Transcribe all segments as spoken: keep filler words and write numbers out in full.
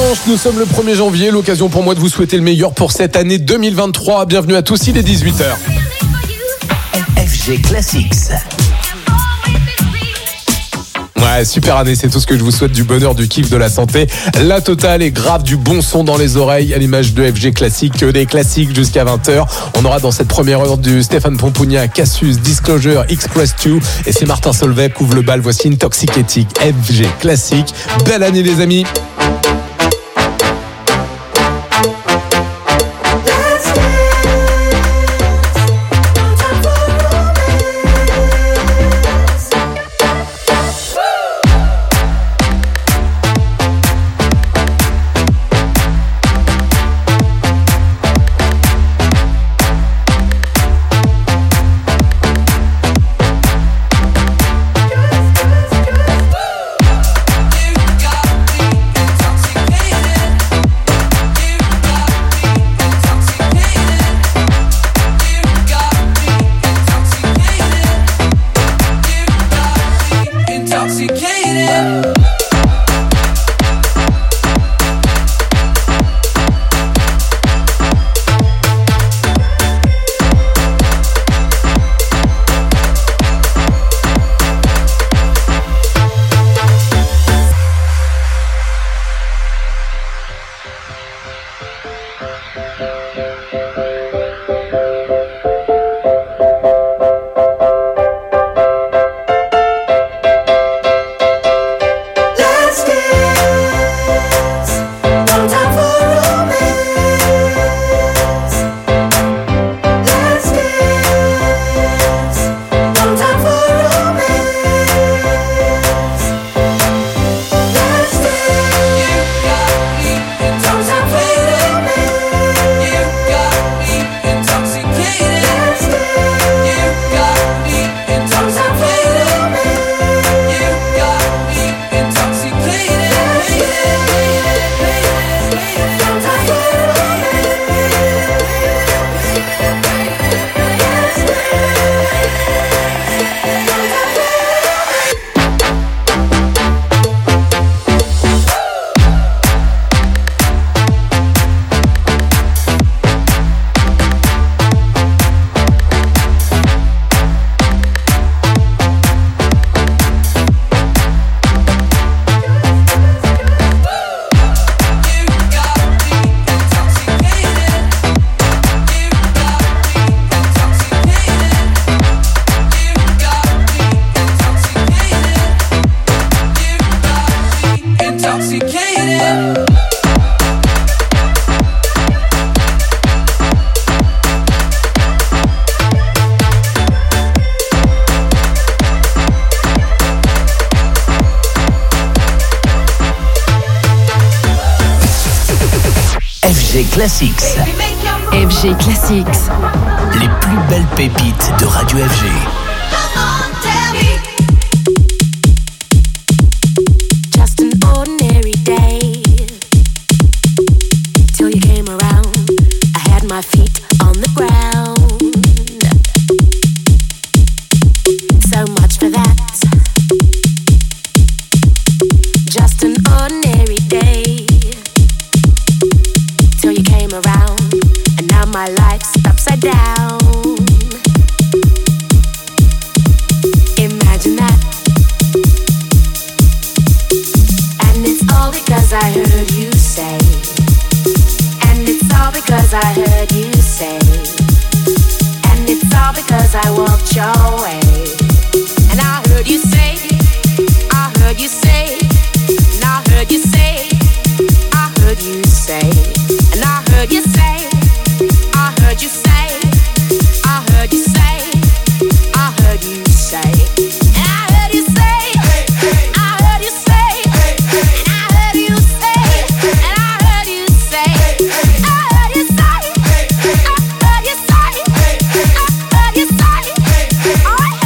dimanche, nous sommes le premier janvier, l'occasion pour moi de vous souhaiter le meilleur pour cette année deux mille vingt-trois. Bienvenue à tous, il est dix-huit heures. F G Classics. Ouais, super année, c'est tout ce que je vous souhaite, du bonheur, du kiff, de la santé, la totale et grave du bon son dans les oreilles à l'image de F G Classique, des classiques jusqu'à vingt heures. On aura dans cette première heure du Stéphane Pompougna, Cassius, Disclosure, Express deux et c'est Martin Solveig couvre le bal. Voici Intoxicating, F G Classique. Belle année les amis. Classics. F G Classics. Les plus belles pépites de Radio F G. Just an ordinary day. Till you came around, I had my feet on the ground. So much for that. Just an ordinary day. You came around, and now my life's upside down. Imagine that. And it's all because I heard you say. And it's all because I heard you say. And it's all because I walked your way. And I heard you say, I heard you say, and I heard you say, I heard you say. And I heard you say, I heard you say, I heard you say, I heard you say, and I heard you say, I heard you say, and I heard you say, and I heard you say, I heard you say, I heard you say, I heard you say, I heard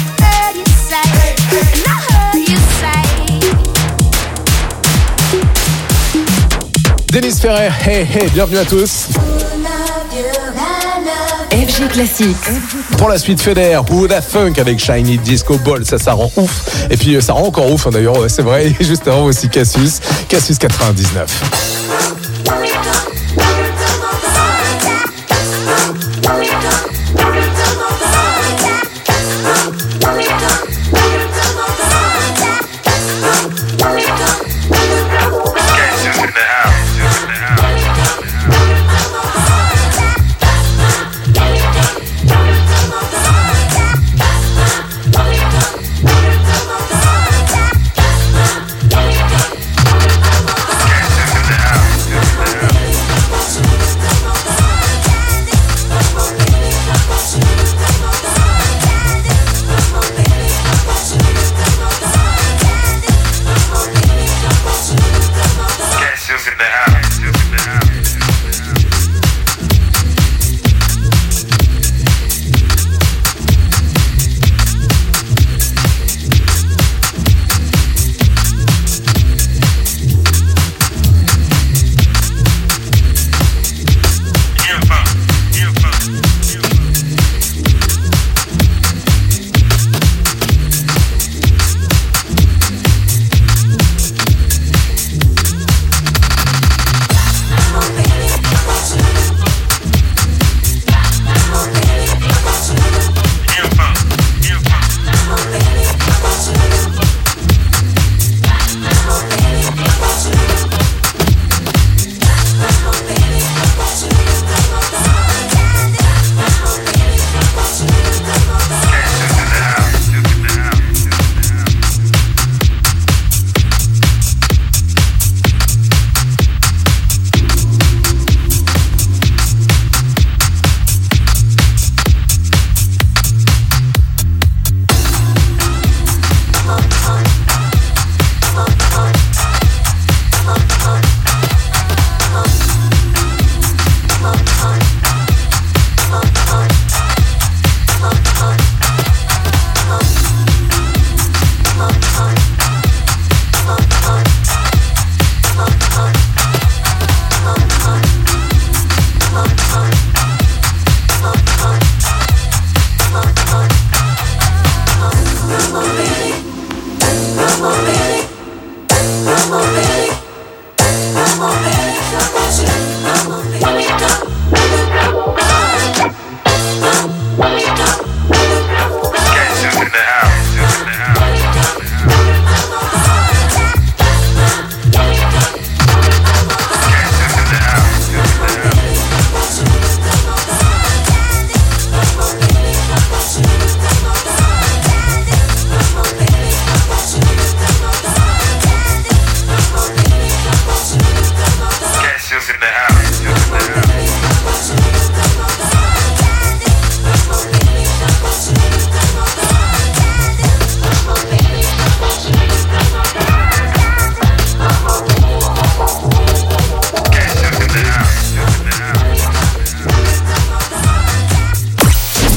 heard you say, and I heard you say. Denis Ferrer, hey hey, bienvenue à tous. F G Classics. Pour la suite, Feder, ou Da Funk avec Shiny Disco Ball, ça, ça rend ouf. Et puis, ça rend encore ouf, hein, d'ailleurs, ouais, c'est vrai. Et juste avant aussi, Cassius, Cassius quatre-vingt-dix-neuf.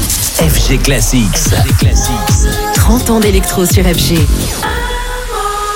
F G Classics. trente ans d'électro sur F G.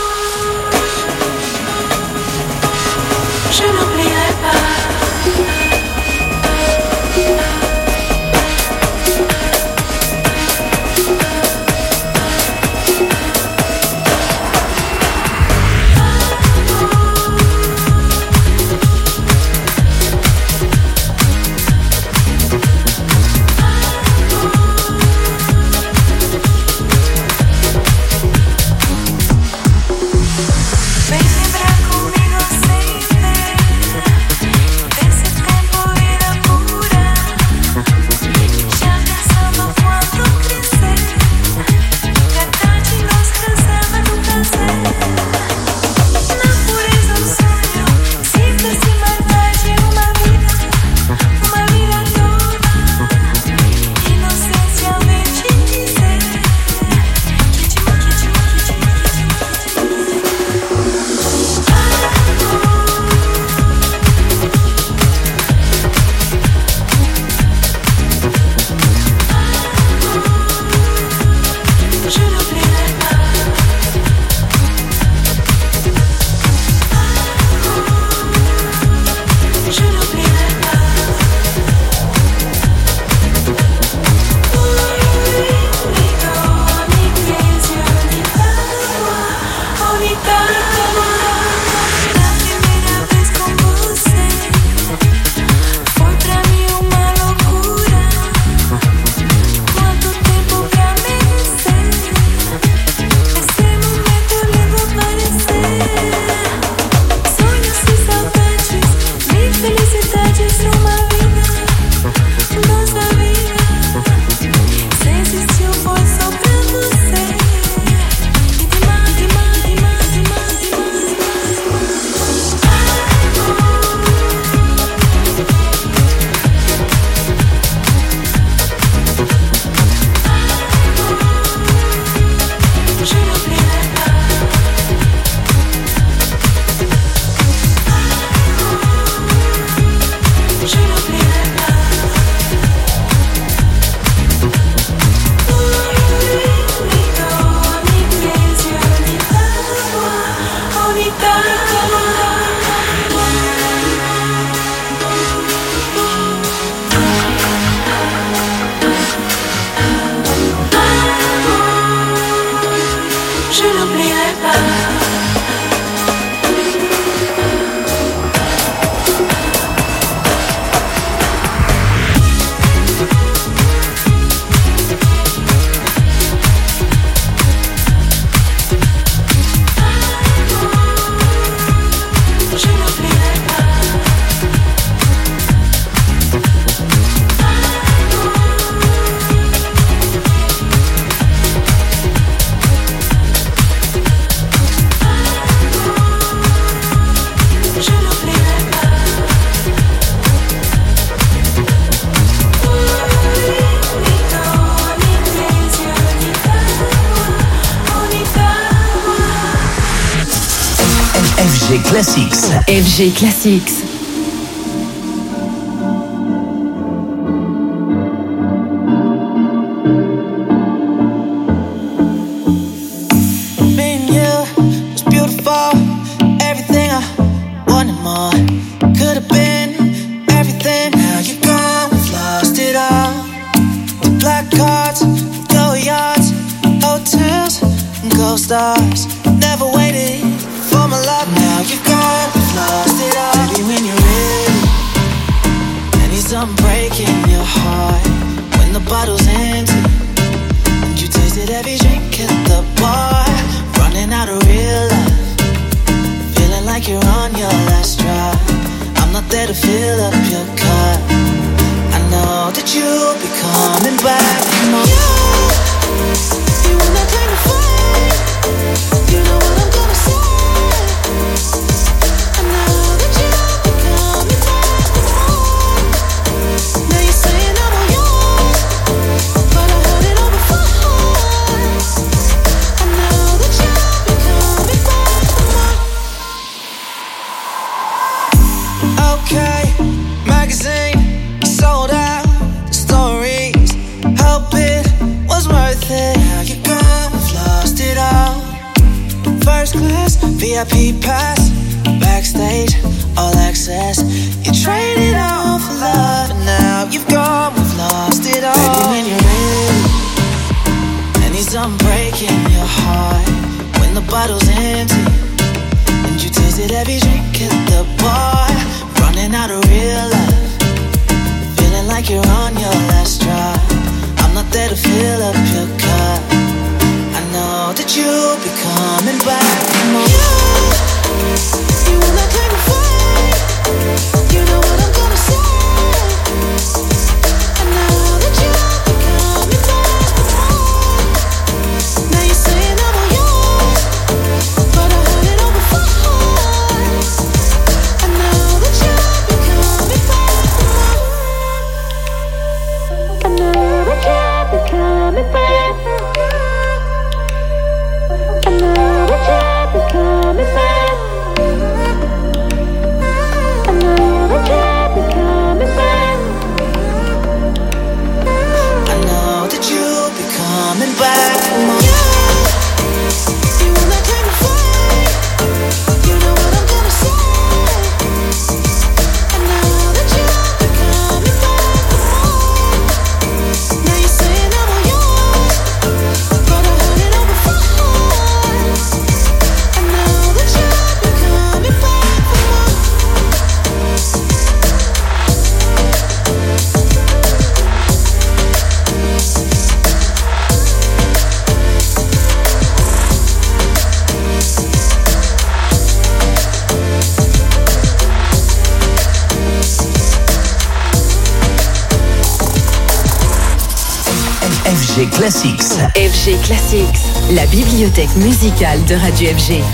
F G Classics. F G Classics. Stars never waited for my love. Now you've gone, lost it all. Baby, when you're ready, I need something breaking your heart. When the bottle's empty and you tasted every drink at the bar, running out of real life, feeling like you're on your last drive. I'm not there to fill up your cup. I know that you'll be coming back. Come on, you, you want that kind of fun. You know what I'm gonna say. I know that you'll be coming back for more. Now you're saying I'm all yours, but I heard it all before. I know that you'll be coming back for more. Okay, magazine sold out. The stories, hope it was worth it. Now you're gone, we've lost it all. First class, V I P pass, Backstage, all access. You traded all for love, and now you've gone, we've lost it all. Baby, when you're ready, I need something breaking your heart. When the bottle's empty, and you tasted every drink at the bar. Running out of real love, feeling like you're on your last drop. I'm not there to fill up your cup. I know that you'll be coming back. Come on. You, you wanna play the fight. You know what I'm gonna say. I know that you'll be coming back. Come on. Now you're saying I'm all yours, but I heard it all before. I know that you'll be coming back. Come on. I know that you'll be coming back. I know that you'll be coming back. I know that you'll be coming back. I know that you'll be coming back. Come on. You wanna play the fight. You know what I'm gonna say. I know that you'll be coming back. Come on. Now you're saying I'm all yours, but I heard it all before. I know that you'll be coming back. Come on. F G Classics. F G Classics, la bibliothèque musicale de Radio F G.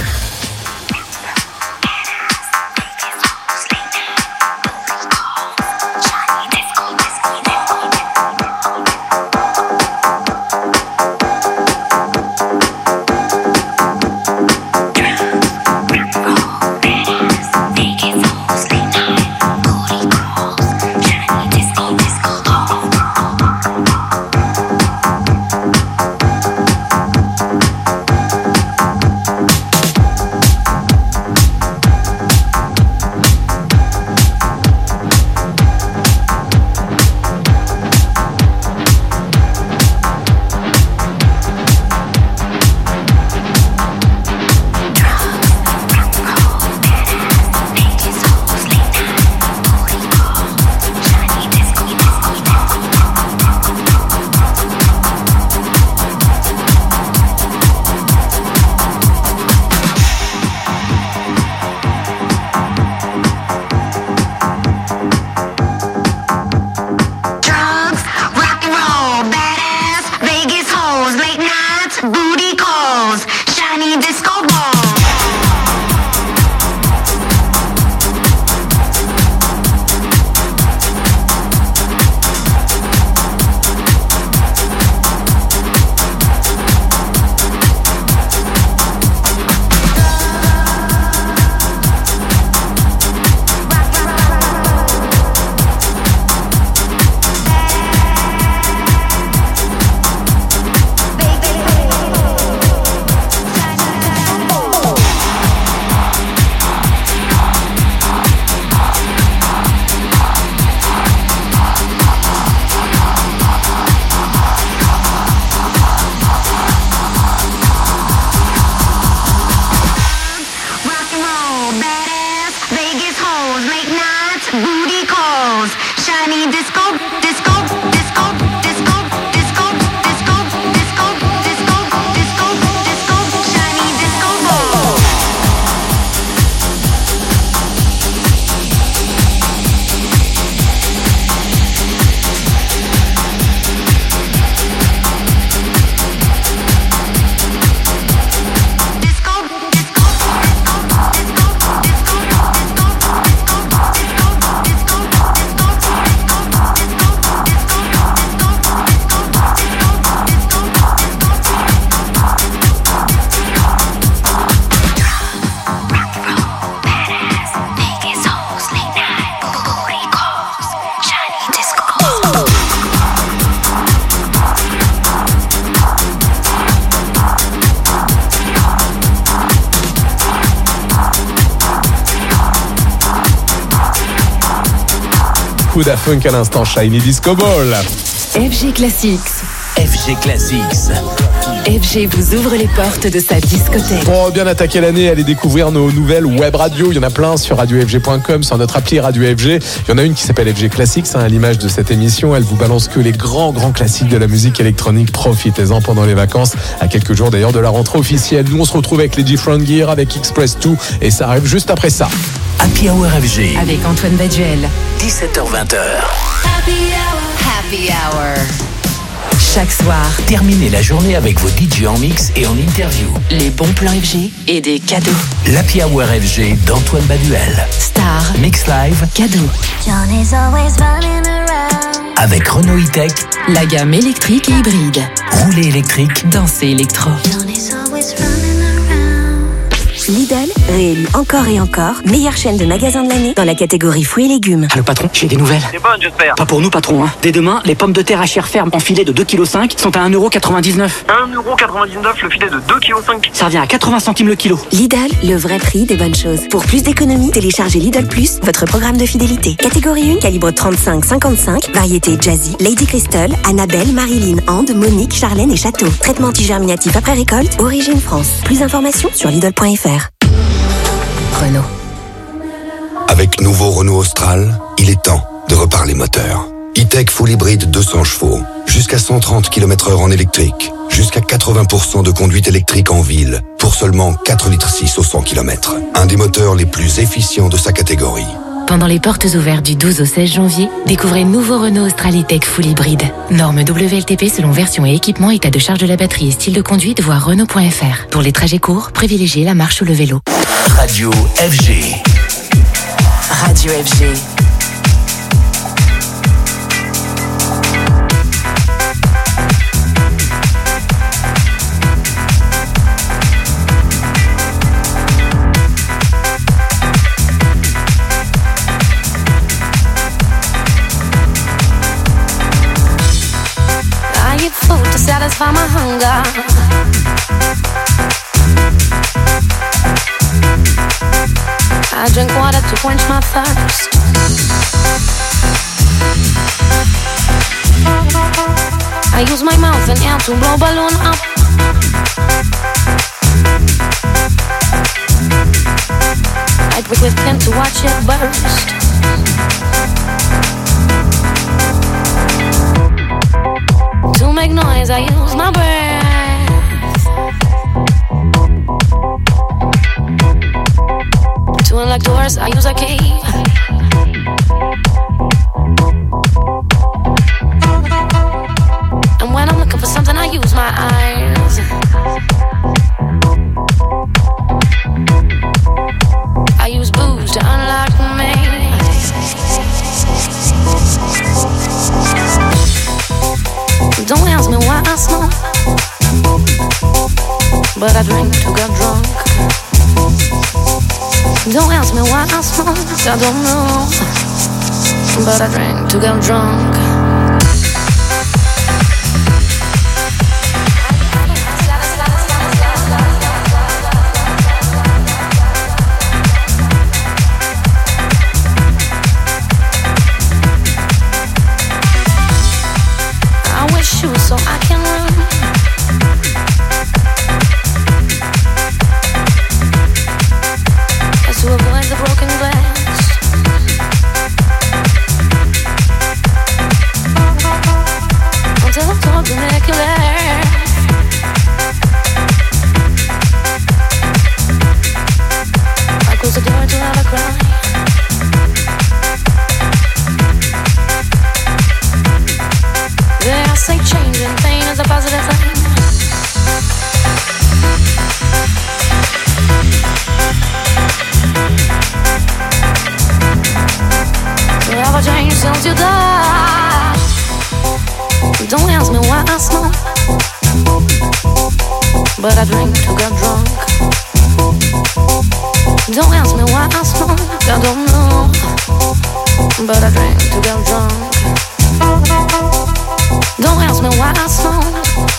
beaucoup d'Afunk à l'instant, Shiny Disco Ball. F G Classics. F G Classics. F G vous ouvre les portes de sa discothèque. Pour bien attaquer l'année, allez découvrir nos nouvelles web radios. Il y en a plein sur radio f g point com, sur notre appli Radio F G. Il y en a une qui s'appelle F G Classics, hein, à l'image de cette émission. Elle vous balance que les grands, grands classiques de la musique électronique. Profitez-en pendant les vacances, à quelques jours d'ailleurs de la rentrée officielle. Nous, on se retrouve avec les Different Gear, avec Express deux, et ça arrive juste après ça. Happy Hour F G. Avec Antoine Baduel. dix-sept heures vingt. Happy Hour. Happy Hour. Chaque soir, Terminez la journée avec vos D J en mix et en interview. les bons plans F G et des cadeaux. L'Happy Hour F G d'Antoine Baduel. Star, Mix Live cadeaux. John is always running around. avec Renault E-Tech. La gamme électrique et hybride. Roulé électrique. Danser électro. John is always running around. Lidl, réélu encore et encore, meilleure chaîne de magasins de l'année dans la catégorie fruits et légumes. Ah, le patron, j'ai des nouvelles. C'est bonne, j'espère. Pas pour nous, patron. Hein. Dès demain, les pommes de terre à chair ferme en filet de deux virgule cinq kilos sont à un euro quatre-vingt-dix-neuf. un euro quatre-vingt-dix-neuf le filet de deux virgule cinq kilos. Ça revient à quatre-vingts centimes le kilo. Lidl, le vrai prix des bonnes choses. Pour plus d'économies, téléchargez Lidl Plus, votre programme de fidélité. Catégorie un, calibre trente-cinq cinquante-cinq, variété Jazzy, Lady Crystal, Annabelle, Marilyn, Anne, Monique, Charlène et Château. Traitement anti-germinatif après récolte, origine France. Plus d'informations sur Lidl point F R. Renault. Avec nouveau Renault Austral, il est temps de reparler moteur. E-Tech Full Hybride deux cents chevaux, jusqu'à cent trente kilomètres heure en électrique, jusqu'à quatre-vingts pour cent de conduite électrique en ville, pour seulement quatre virgule six litres au cent kilomètres. Un des moteurs les plus efficients de sa catégorie. Pendant les portes ouvertes du douze au seize janvier, découvrez le nouveau Renault Austral E-Tech Full Hybride. Norme W L T P selon version et équipement, état de charge de la batterie et style de conduite, voir Renault point F R. Pour les trajets courts, privilégiez la marche ou le vélo. Radio F G. Radio F G. I eat food to satisfy my hunger. I drink water to quench my thirst. I use my mouth and air to blow balloon up. I prick with pen to watch it burst. To make noise, I use my breath. To unlock doors, I use a key. And when I'm looking for something, I use my eyes. I use booze to unlock me. Don't ask me why I smoke, but I drink to get drunk. Don't ask me why I smoke, I don't know, but I drink to get drunk. I wear shoes so I can run. As to avoid the broken glass. Until I'm told to make you laugh. I close the door to have a cry. They say change and pain is a positive thing. You ever change since you died? Don't ask me why I smoke, but I drink to get drunk. Don't ask me why I smoke, I don't know, but I drink to get drunk. Don't ask me why I smoke,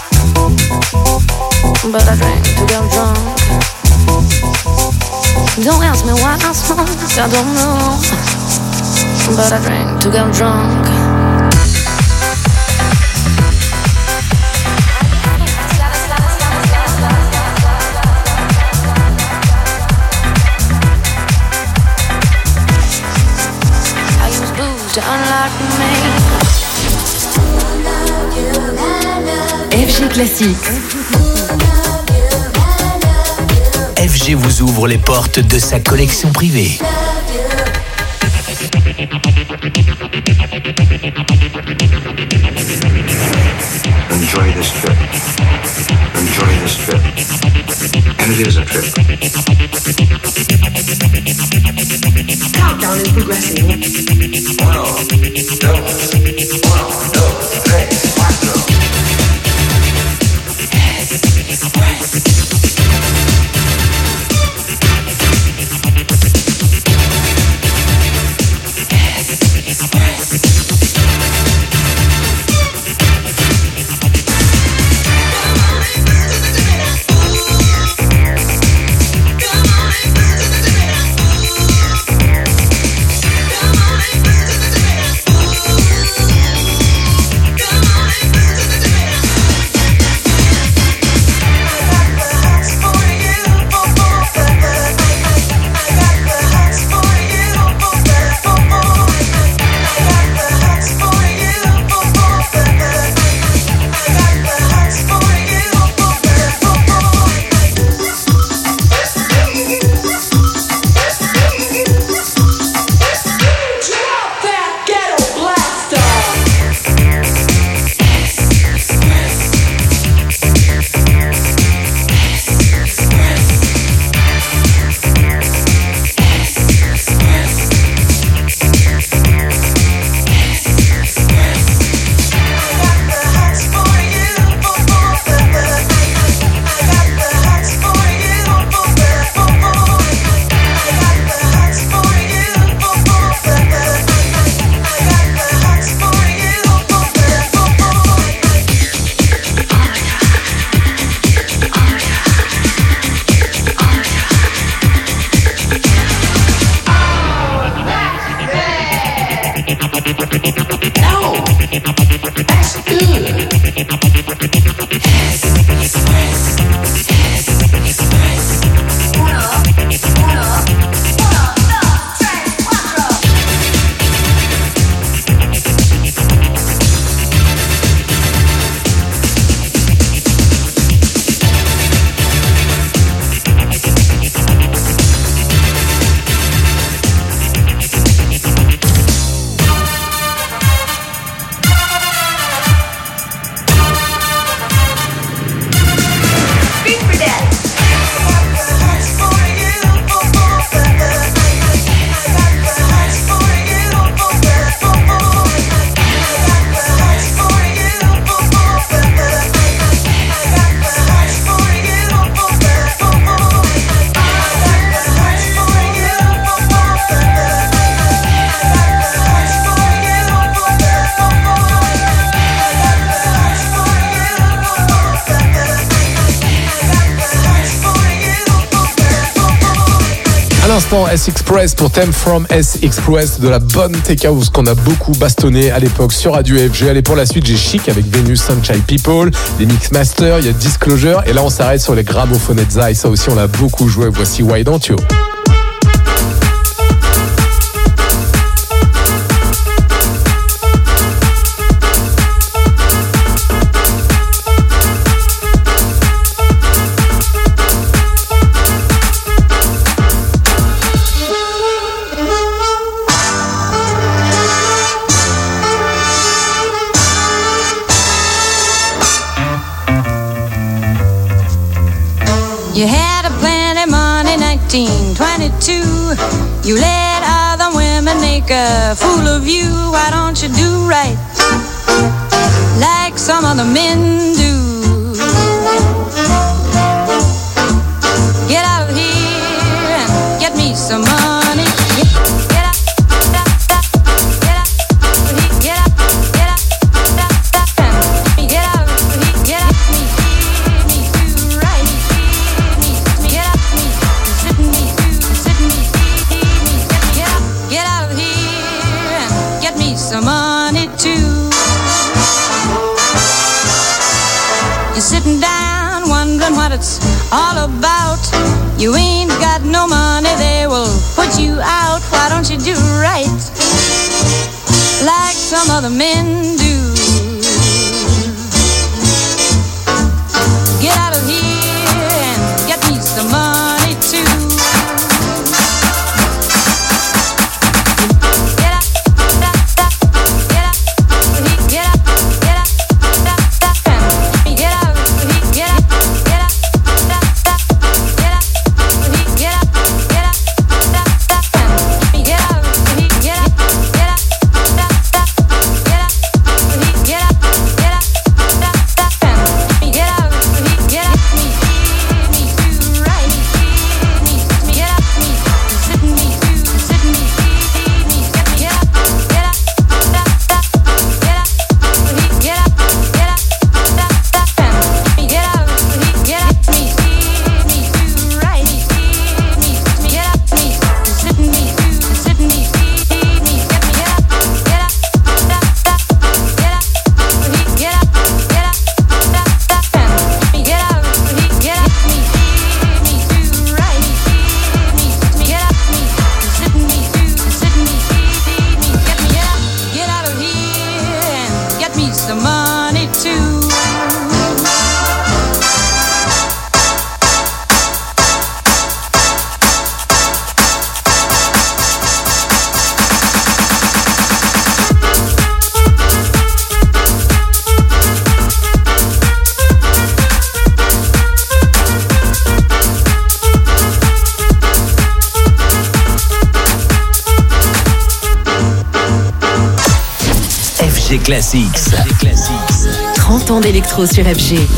but I drink to get drunk. Don't ask me why I smoke, I don't know, but I drank to get drunk. I use booze to unlock me. F G Classique. F G vous ouvre les portes de sa collection privée. Enjoy this trip. Enjoy this trip. And it is a trip. Countdown is progressing. Uno, dos, uno, dos, tres, cuatro. S-Express pour Theme from S-Express, de la bonne tech house qu'on a beaucoup bastonné à l'époque sur Radio F G. Allez, pour la suite, j'ai Chic avec Venus, Sunshine People, les Mixmasters, il y a Disclosure, et là on s'arrête sur les Gramophonettes Zai, ça aussi on l'a beaucoup joué. Voici Why Don't You. You had a plenty money, nineteen twenty-two. You let other women make a fool of you. Why don't you do right like some other men do? Get out of here and get me some money. Get out, get out, get out, get out, get out, get out, get out, me, me do right. Get out, me, sit me, sit me, get out, get out of here. You're sitting down wondering what it's all about. You ain't got no money, they will put you out. Why don't you do right like some other men do? Get out of here and get me some money too. Classics. trente ans d'électro sur F G.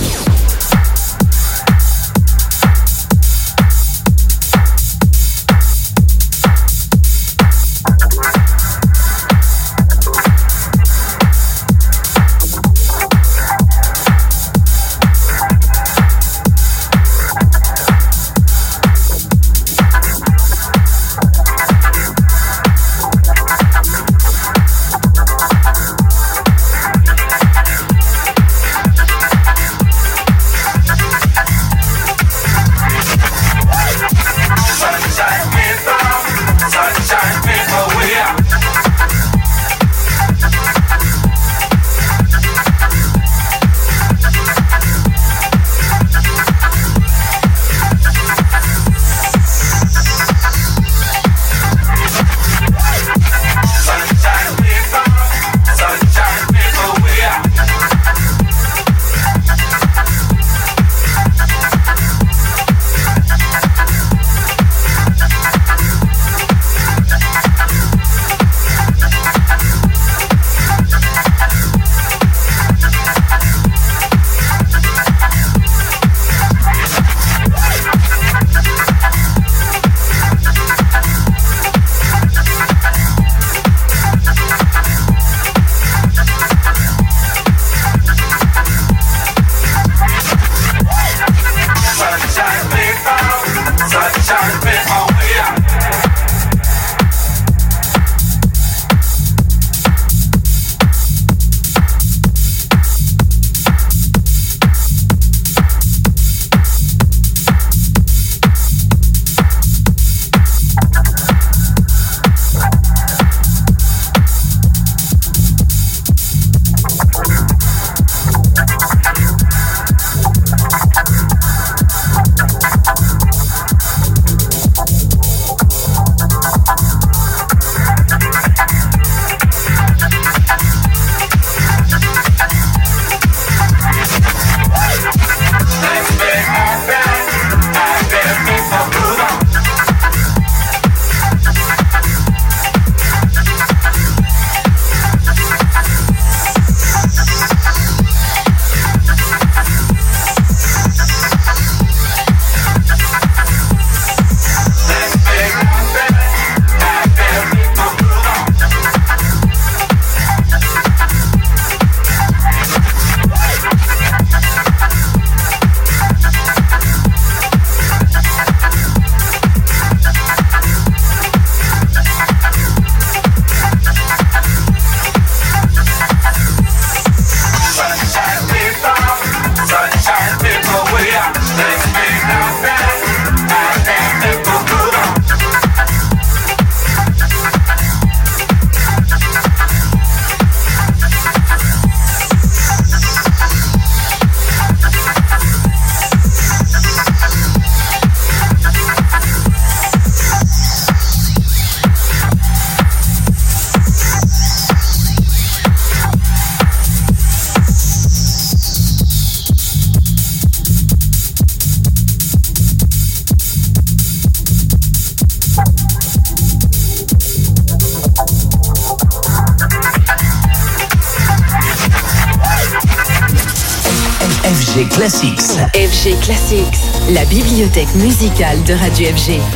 G Classics. F G Classics, la bibliothèque musicale de Radio F G.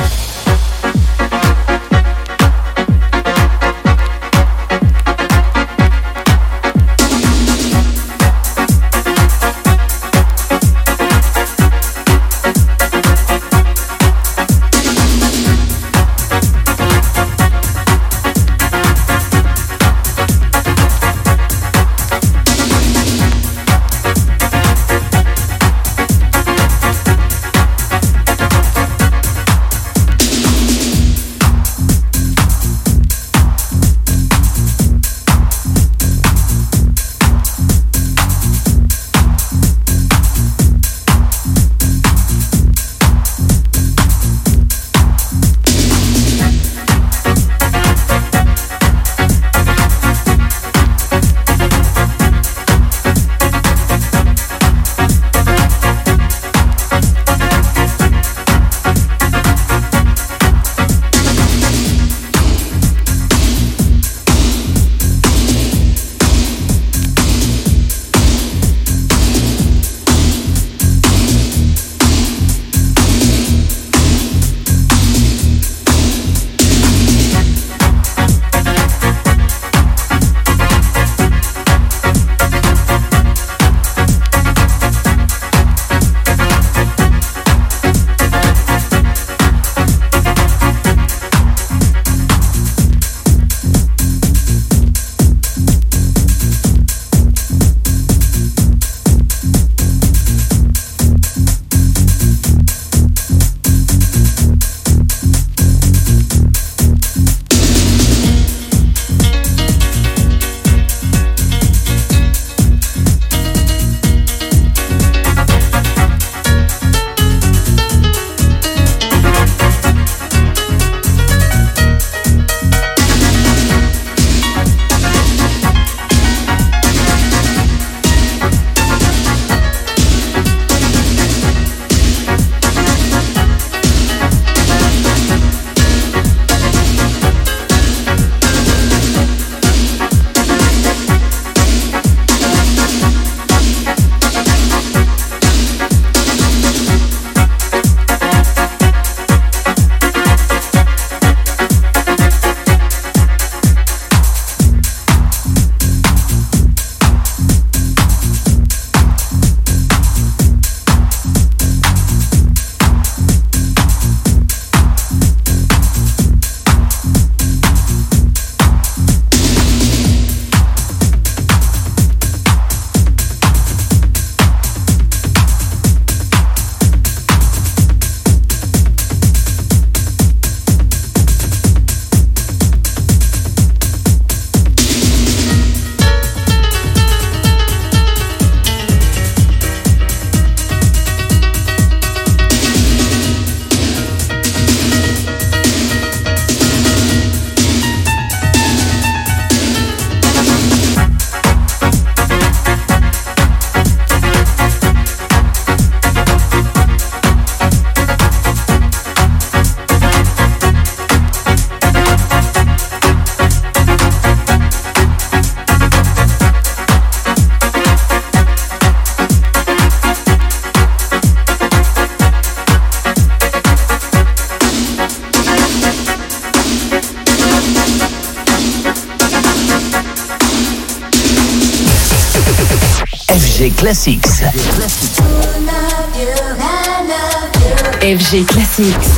F G Classics. F G Classics.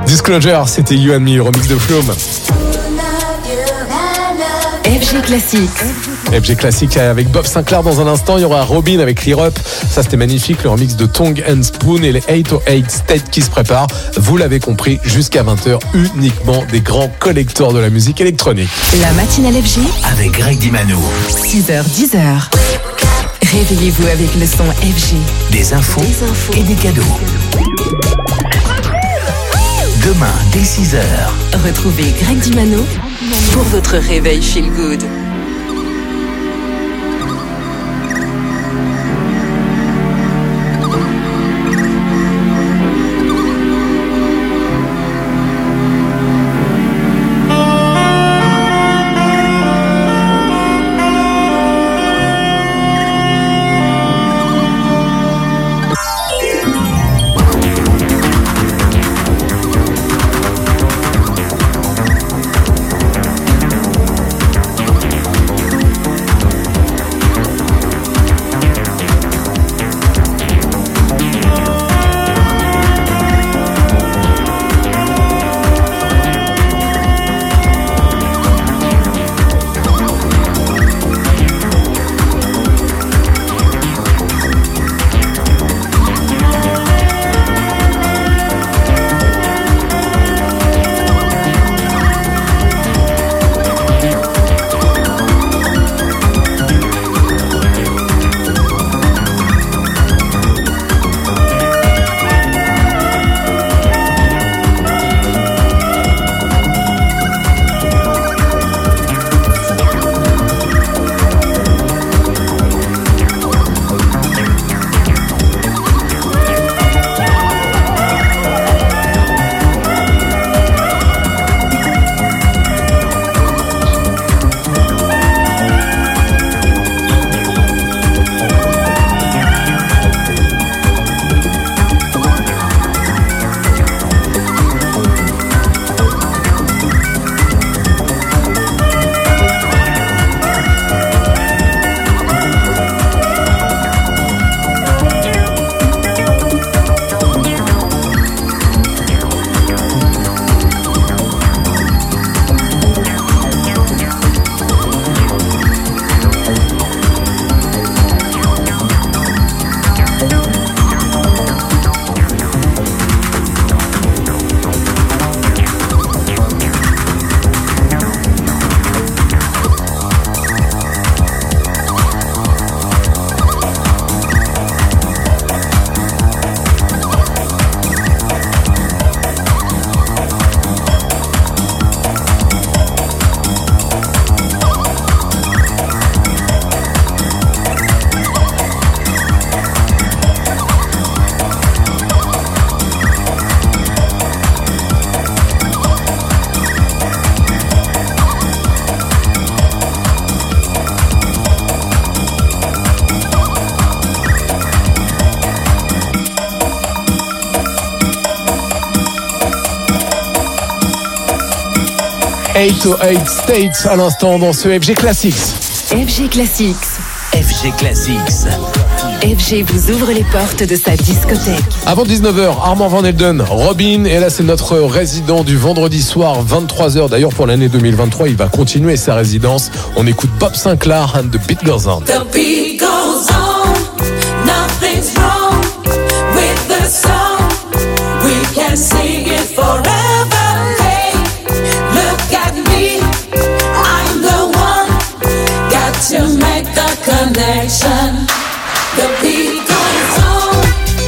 Disclosure, c'était You and Me, le remix de Flume. F G Classique. F G Classique avec Bob Sinclair dans un instant. Il y aura Robin avec Clear Up. Ça, c'était magnifique. Le remix de Tongue and Spoon et les huit oh huit State qui se préparent. Vous l'avez compris, jusqu'à vingt heures, uniquement des grands collecteurs de la musique électronique. La matinale F G avec Greg Dimano. six heures, dix heures. Réveillez-vous avec le son F G. Des infos, Des infos. et des cadeaux. Demain, dès six heures. Retrouvez Greg Dimano pour votre réveil feel good. huit oh huit States à l'instant dans ce F G Classics. F G Classics. F G Classics. F G vous ouvre les portes de sa discothèque. Avant dix-neuf heures, Armand Van Helden, Robin, et là c'est notre résident du vendredi soir, vingt-trois heures. D'ailleurs pour l'année deux mille vingt-trois, il va continuer sa résidence. On écoute Bob Sinclair and the Beat Goes On. The beat goes on, nothing's wrong with the song. We can sing it forever. Hey, look at me, I'm the one. Got to make the connection. The beat goes on.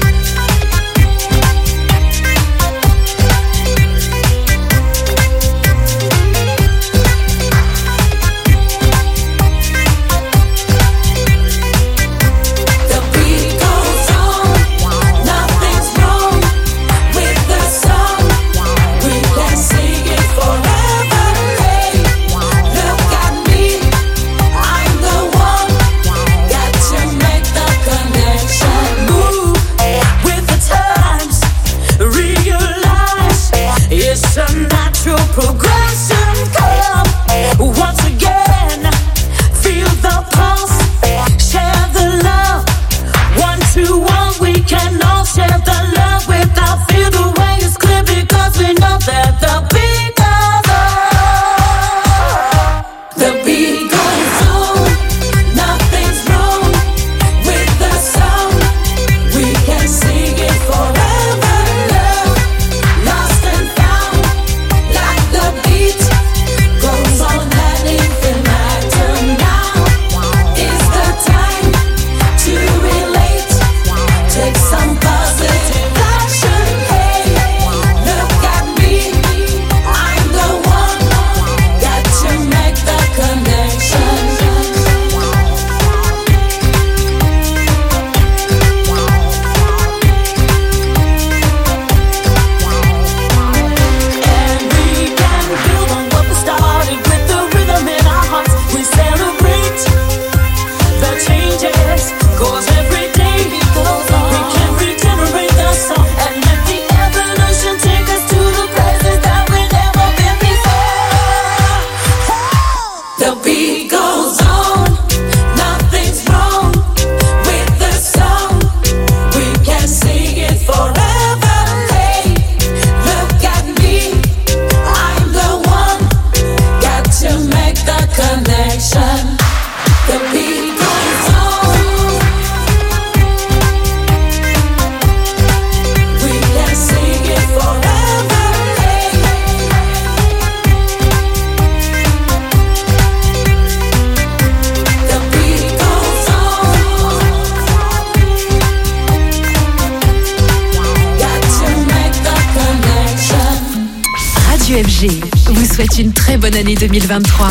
The beat goes on. Nothing's wrong with the song. We can sing it forever. Hey, look at me, I'm the one. Got to Radio F G vous souhaite une très bonne année deux mille vingt-trois.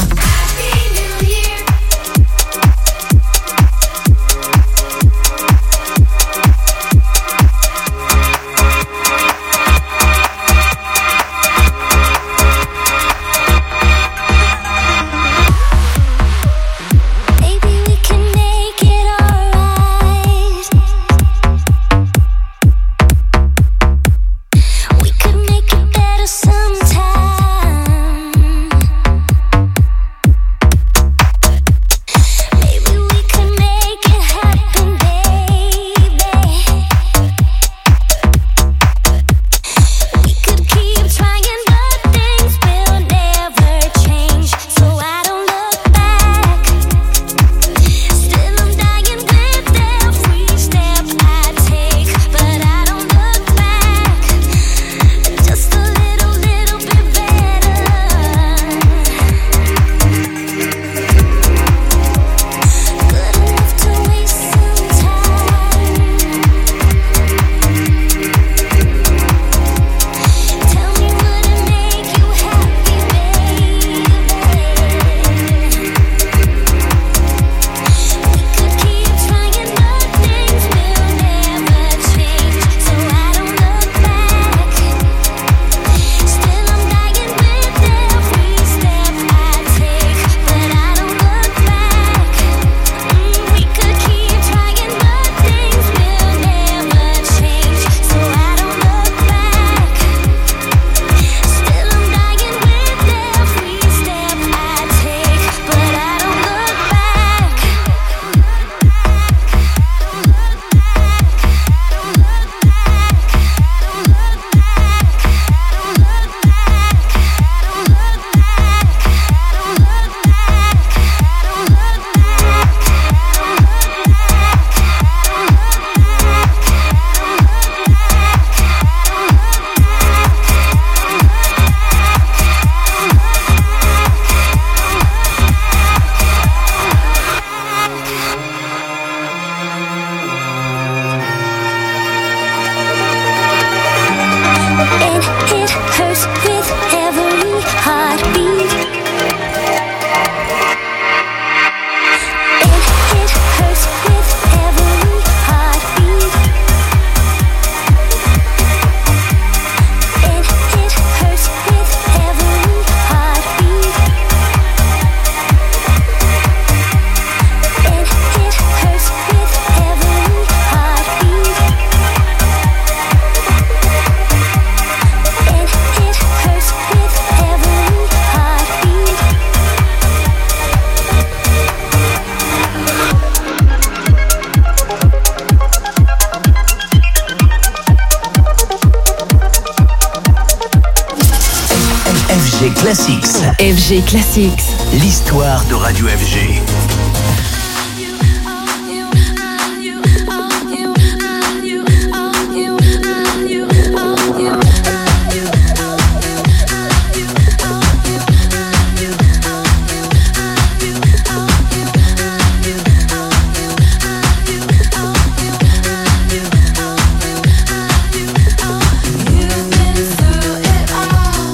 Classics. F G Classics. L'histoire de Radio F G.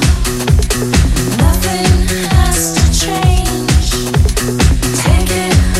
Nothing has to change. Take it.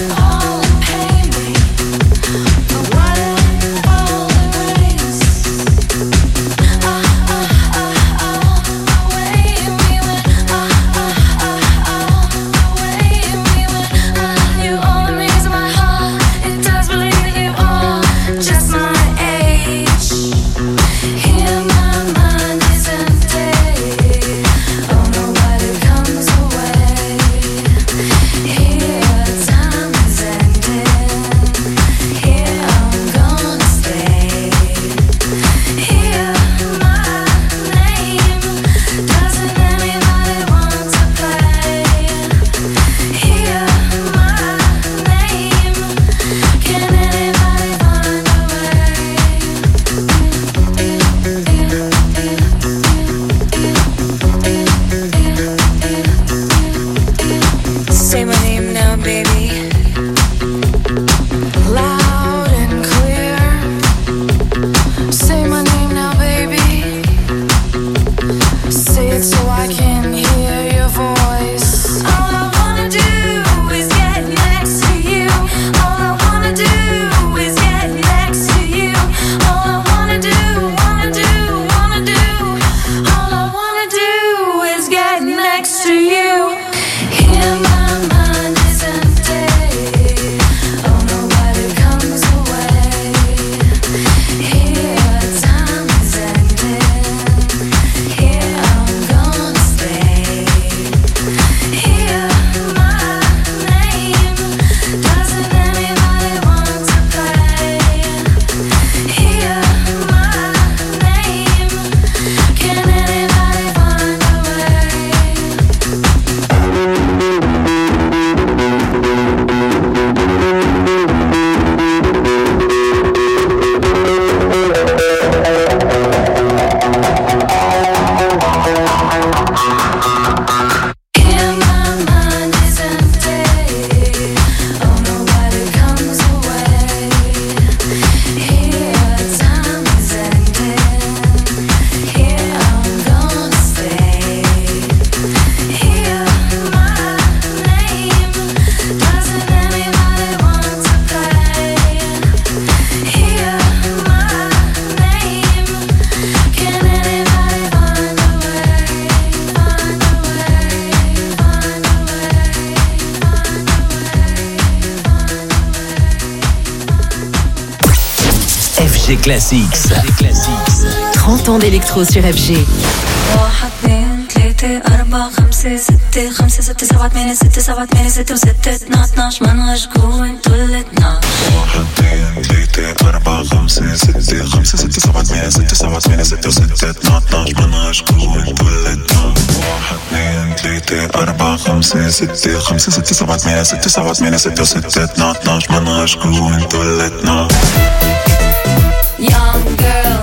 Classics. F G Classics. trente ans d'électro sur F G. واحد اثنين ثلاثة أربعة خمسة ستة خمسة ستة سبعة ثمانية ستة سبعة ثمانية ستة وستة اثناش منغشكوا انتو الاتناش واحد اثنين ثلاثة أربعة خمسة ستة خمسة ستة سبعة ثمانية ستة سبعة ثمانية ستة وستة اثناش منغشكوا انتو الاتناش واحد اثنين ثلاثة أربعة خمسة ستة خمسة ستة سبعة ثمانية ستة سبعة ثمانية ستة وستة اثناش منغشكوا انتو الاتناش. Young girl,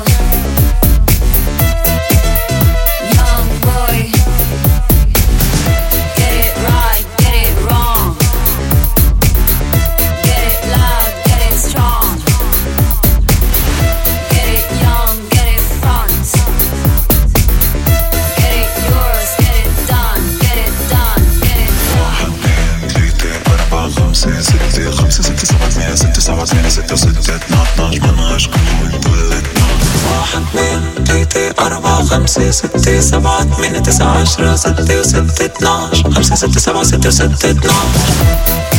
young boy, get it right, get it wrong, get it loud, get it strong, get it young, get it front, get it yours, get it done, get it done, get it واحد اثنين ثلاثة أربعة خمسة ستة خمسة ستة سبعة ثمانية ستة سبعة ثمانية ستة وستة اثناش منغشكوا انتو الاتناش واحد اثنين ثلاثة أربعة خمسة ستة سبعة ثمانية تسعة عشرة ستة وستة اثناش خمسة ستة سبعة ستة وستة اثناش.